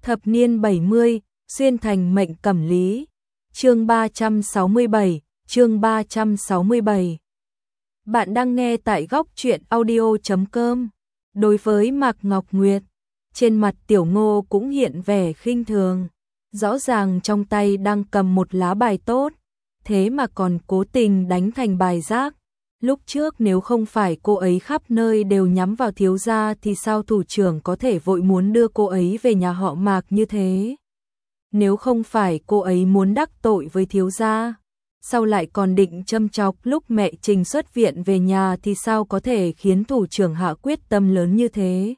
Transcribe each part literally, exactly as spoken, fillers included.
Thập niên bảy mươi, xuyên thành mệnh cẩm lý. Chương ba trăm sáu mươi bảy, chương ba trăm sáu mươi bảy. Bạn đang nghe tại góc truyện audio chấm com. Đối với Mạc Ngọc Nguyệt, trên mặt Tiểu Ngô cũng hiện vẻ khinh thường. Rõ ràng trong tay đang cầm một lá bài tốt, thế mà còn cố tình đánh thành bài rác. Lúc trước nếu không phải cô ấy khắp nơi đều nhắm vào thiếu gia thì sao thủ trưởng có thể vội muốn đưa cô ấy về nhà họ Mạc như thế? Nếu không phải cô ấy muốn đắc tội với thiếu gia, sao lại còn định châm chọc lúc mẹ Trình xuất viện về nhà thì sao có thể khiến thủ trưởng hạ quyết tâm lớn như thế?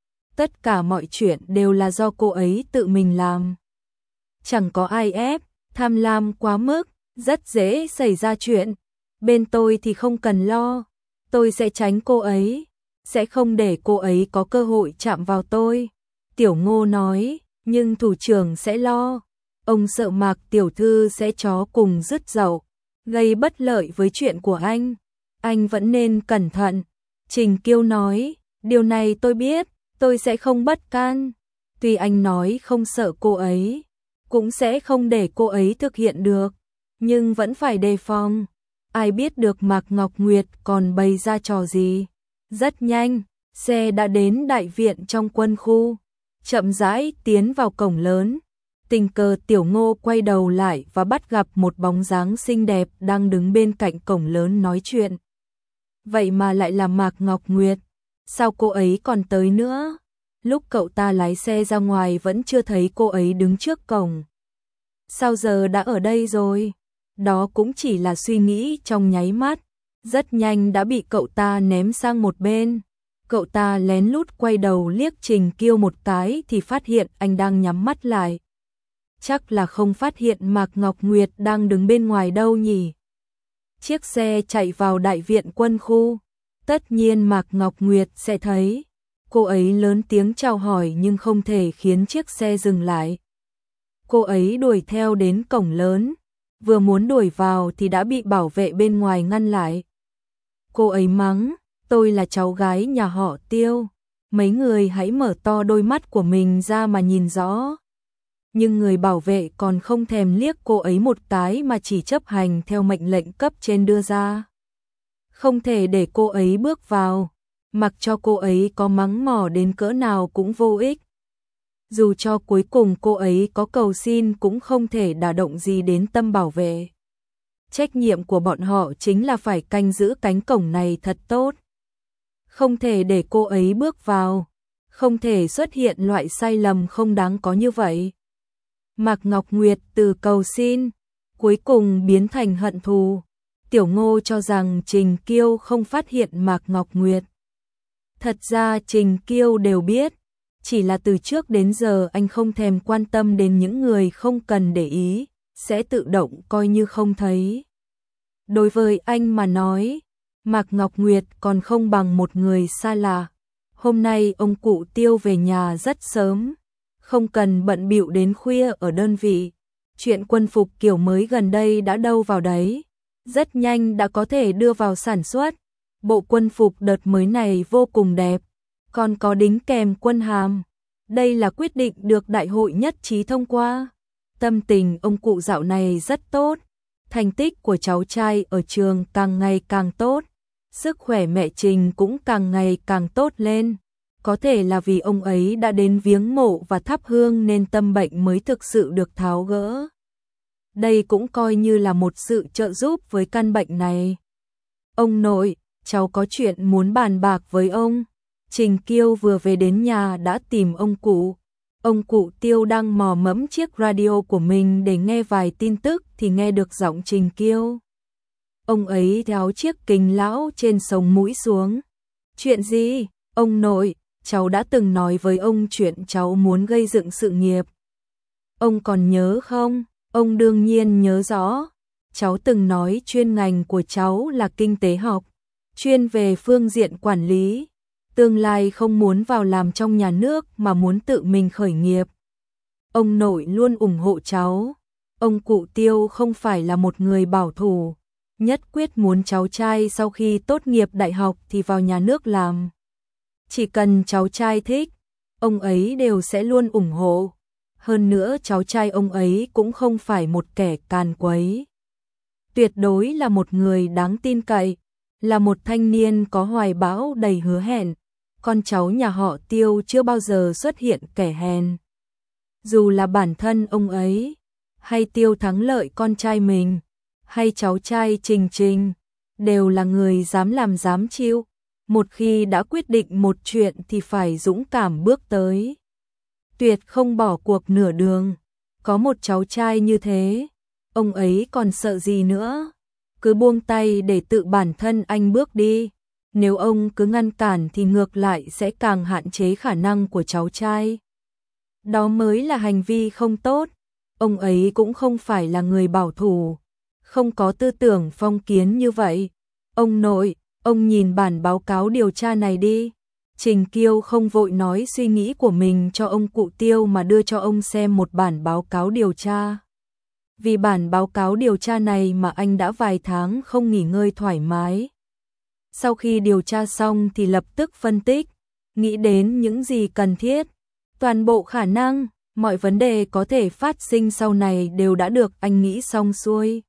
Tất cả mọi chuyện đều là do cô ấy tự mình làm. Chẳng có ai ép, tham lam quá mức, rất dễ xảy ra chuyện. Bên tôi thì không cần lo, tôi sẽ tránh cô ấy, sẽ không để cô ấy có cơ hội chạm vào tôi. Tiểu Ngô nói, nhưng thủ trưởng sẽ lo. Ông sợ Mạc tiểu thư sẽ chó cùng rứt dậu, gây bất lợi với chuyện của anh. Anh vẫn nên cẩn thận. Trình Kiêu nói, điều này tôi biết, tôi sẽ không bất can. Tuy anh nói không sợ cô ấy, cũng sẽ không để cô ấy thực hiện được, nhưng vẫn phải đề phòng. Ai biết được Mạc Ngọc Nguyệt còn bày ra trò gì. Rất nhanh, xe đã đến đại viện trong quân khu, chậm rãi tiến vào cổng lớn. Tình cờ Tiểu Ngô quay đầu lại và bắt gặp một bóng dáng xinh đẹp đang đứng bên cạnh cổng lớn nói chuyện. Vậy mà lại là Mạc Ngọc Nguyệt, sao cô ấy còn tới nữa? Lúc cậu ta lái xe ra ngoài vẫn chưa thấy cô ấy đứng trước cổng. Sao giờ đã ở đây rồi? Đó cũng chỉ là suy nghĩ trong nháy mắt, rất nhanh đã bị cậu ta ném sang một bên. Cậu ta lén lút quay đầu liếc Trình Kiêu một cái thì phát hiện anh đang nhắm mắt lại. Chắc là không phát hiện Mạc Ngọc Nguyệt đang đứng bên ngoài đâu nhỉ. Chiếc xe chạy vào đại viện quân khu, tất nhiên Mạc Ngọc Nguyệt sẽ thấy. Cô ấy lớn tiếng chào hỏi nhưng không thể khiến chiếc xe dừng lại. Cô ấy đuổi theo đến cổng lớn, vừa muốn đuổi vào thì đã bị bảo vệ bên ngoài ngăn lại. Cô ấy mắng, tôi là cháu gái nhà họ Tiêu, mấy người hãy mở to đôi mắt của mình ra mà nhìn rõ. Nhưng người bảo vệ còn không thèm liếc cô ấy một cái mà chỉ chấp hành theo mệnh lệnh cấp trên đưa ra. Không thể để cô ấy bước vào, mặc cho cô ấy có mắng mỏ đến cỡ nào cũng vô ích. Dù cho cuối cùng cô ấy có cầu xin cũng không thể đả động gì đến tâm bảo vệ. Trách nhiệm của bọn họ chính là phải canh giữ cánh cổng này thật tốt. Không thể để cô ấy bước vào, không thể xuất hiện loại sai lầm không đáng có như vậy. Mạc Ngọc Nguyệt từ cầu xin, cuối cùng biến thành hận thù. Tiểu Ngô cho rằng Trình Kiêu không phát hiện Mạc Ngọc Nguyệt. Thật ra Trình Kiêu đều biết, chỉ là từ trước đến giờ anh không thèm quan tâm đến những người không cần để ý, sẽ tự động coi như không thấy. Đối với anh mà nói, Mạc Ngọc Nguyệt còn không bằng một người xa lạ. Hôm nay ông cụ Tiêu về nhà rất sớm, không cần bận bịu đến khuya ở đơn vị. Chuyện quân phục kiểu mới gần đây đã đâu vào đấy, rất nhanh đã có thể đưa vào sản xuất. Bộ quân phục đợt mới này vô cùng đẹp, còn có đính kèm quân hàm. Đây là quyết định được đại hội nhất trí thông qua. Tâm tình ông cụ dạo này rất tốt, thành tích của cháu trai ở trường càng ngày càng tốt, sức khỏe mẹ Trình cũng càng ngày càng tốt lên. Có thể là vì ông ấy đã đến viếng mộ và thắp hương nên tâm bệnh mới thực sự được tháo gỡ. Đây cũng coi như là một sự trợ giúp với căn bệnh này. Ông nội, cháu có chuyện muốn bàn bạc với ông. Trình Kiêu vừa về đến nhà đã tìm ông cụ. Ông cụ Tiêu đang mò mẫm chiếc radio của mình để nghe vài tin tức thì nghe được giọng Trình Kiêu. Ông ấy tháo chiếc kính lão trên sống mũi xuống. Chuyện gì? Ông nội, cháu đã từng nói với ông chuyện cháu muốn gây dựng sự nghiệp. Ông còn nhớ không? Ông đương nhiên nhớ rõ. Cháu từng nói chuyên ngành của cháu là kinh tế học, chuyên về phương diện quản lý. Tương lai không muốn vào làm trong nhà nước mà muốn tự mình khởi nghiệp. Ông nội luôn ủng hộ cháu. Ông cụ Tiêu không phải là một người bảo thủ, nhất quyết muốn cháu trai sau khi tốt nghiệp đại học thì vào nhà nước làm. Chỉ cần cháu trai thích, ông ấy đều sẽ luôn ủng hộ. hơn nữa cháu trai ông ấy cũng không phải một kẻ càn quấy. Tuyệt đối là một người đáng tin cậy, là một thanh niên có hoài bão đầy hứa hẹn, con cháu nhà họ Tiêu chưa bao giờ xuất hiện kẻ hèn. Dù là bản thân ông ấy, hay Tiêu Thắng Lợi con trai mình, hay cháu trai Trình Trình, đều là người dám làm dám chịu, một khi đã quyết định một chuyện thì phải dũng cảm bước tới. Tuyệt không bỏ cuộc nửa đường, có một cháu trai như thế, ông ấy còn sợ gì nữa, cứ buông tay để tự bản thân anh bước đi, nếu ông cứ ngăn cản thì ngược lại sẽ càng hạn chế khả năng của cháu trai. Đó mới là hành vi không tốt, ông ấy cũng không phải là người bảo thủ, không có tư tưởng phong kiến như vậy. Ông nội, ông nhìn bản báo cáo điều tra này đi. Trình Kiêu không vội nói suy nghĩ của mình cho ông cụ Tiêu mà đưa cho ông xem một bản báo cáo điều tra. Vì bản báo cáo điều tra này mà anh đã vài tháng không nghỉ ngơi thoải mái. Sau khi điều tra xong thì lập tức phân tích, nghĩ đến những gì cần thiết, toàn bộ khả năng, mọi vấn đề có thể phát sinh sau này đều đã được anh nghĩ xong xuôi.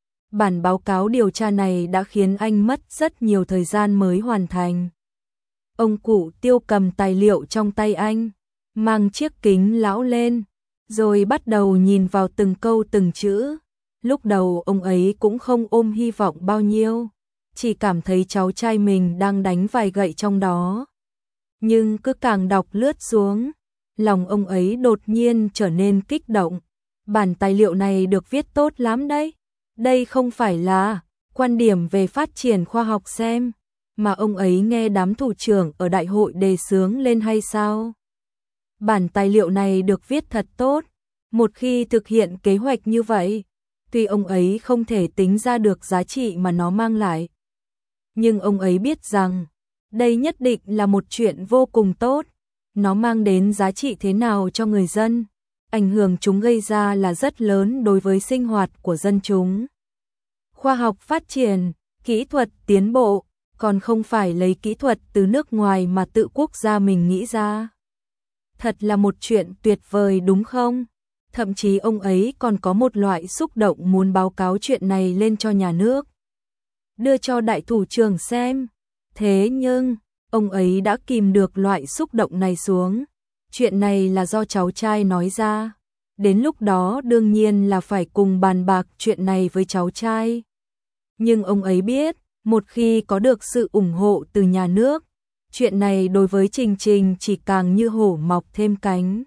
Bản báo cáo điều tra này đã khiến anh mất rất nhiều thời gian mới hoàn thành. Ông cụ Tiêu cầm tài liệu trong tay anh, mang chiếc kính lão lên, rồi bắt đầu nhìn vào từng câu từng chữ. Lúc đầu ông ấy cũng không ôm hy vọng bao nhiêu, chỉ cảm thấy cháu trai mình đang đánh vài gậy trong đó. Nhưng cứ càng đọc lướt xuống, lòng ông ấy đột nhiên trở nên kích động. Bản tài liệu này được viết tốt lắm đấy. Đây không phải là quan điểm về phát triển khoa học xem, mà ông ấy nghe đám thủ trưởng ở đại hội đề xướng lên hay sao? Bản tài liệu này được viết thật tốt, một khi thực hiện kế hoạch như vậy, tuy ông ấy không thể tính ra được giá trị mà nó mang lại, nhưng ông ấy biết rằng đây nhất định là một chuyện vô cùng tốt, nó mang đến giá trị thế nào cho người dân, ảnh hưởng chúng gây ra là rất lớn đối với sinh hoạt của dân chúng. Khoa học phát triển, kỹ thuật tiến bộ, còn không phải lấy kỹ thuật từ nước ngoài mà tự quốc gia mình nghĩ ra. Thật là một chuyện tuyệt vời đúng không? Thậm chí ông ấy còn có một loại xúc động muốn báo cáo chuyện này lên cho nhà nước, đưa cho đại thủ trưởng xem. Thế nhưng, ông ấy đã kìm được loại xúc động này xuống. Chuyện này là do cháu trai nói ra. Đến lúc đó đương nhiên là phải cùng bàn bạc chuyện này với cháu trai. Nhưng ông ấy biết, một khi có được sự ủng hộ từ nhà nước, chuyện này đối với Trình Trình chỉ càng như hổ mọc thêm cánh.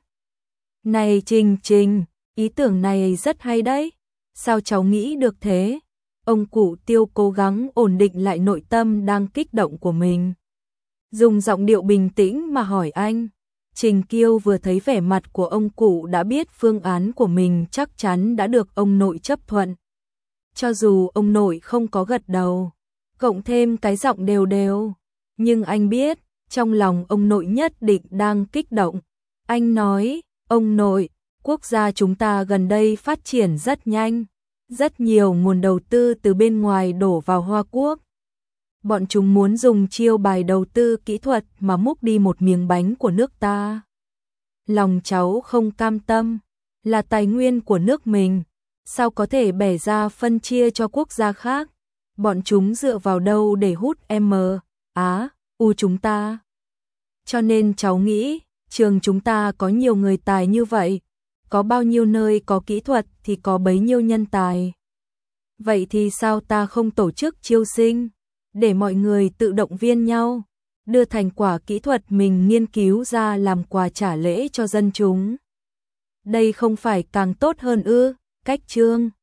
Này Trình Trình, ý tưởng này rất hay đấy. Sao cháu nghĩ được thế? Ông cụ Tiêu cố gắng ổn định lại nội tâm đang kích động của mình, dùng giọng điệu bình tĩnh mà hỏi anh. Trình Kiêu vừa thấy vẻ mặt của ông cụ đã biết phương án của mình chắc chắn đã được ông nội chấp thuận. Cho dù ông nội không có gật đầu, cộng thêm cái giọng đều đều, nhưng anh biết, trong lòng ông nội nhất định đang kích động. Anh nói, ông nội, quốc gia chúng ta gần đây phát triển rất nhanh, rất nhiều nguồn đầu tư từ bên ngoài đổ vào Hoa Quốc. Bọn chúng muốn dùng chiêu bài đầu tư kỹ thuật mà múc đi một miếng bánh của nước ta. Lòng cháu không cam tâm, là tài nguyên của nước mình, sao có thể bẻ ra phân chia cho quốc gia khác? Bọn chúng dựa vào đâu để hút M, Á, U chúng ta? Cho nên cháu nghĩ, trường chúng ta có nhiều người tài như vậy, có bao nhiêu nơi có kỹ thuật thì có bấy nhiêu nhân tài. Vậy thì sao ta không tổ chức chiêu sinh, để mọi người tự động viên nhau, đưa thành quả kỹ thuật mình nghiên cứu ra làm quà trả lễ cho dân chúng? Đây không phải càng tốt hơn ư? Cách Trương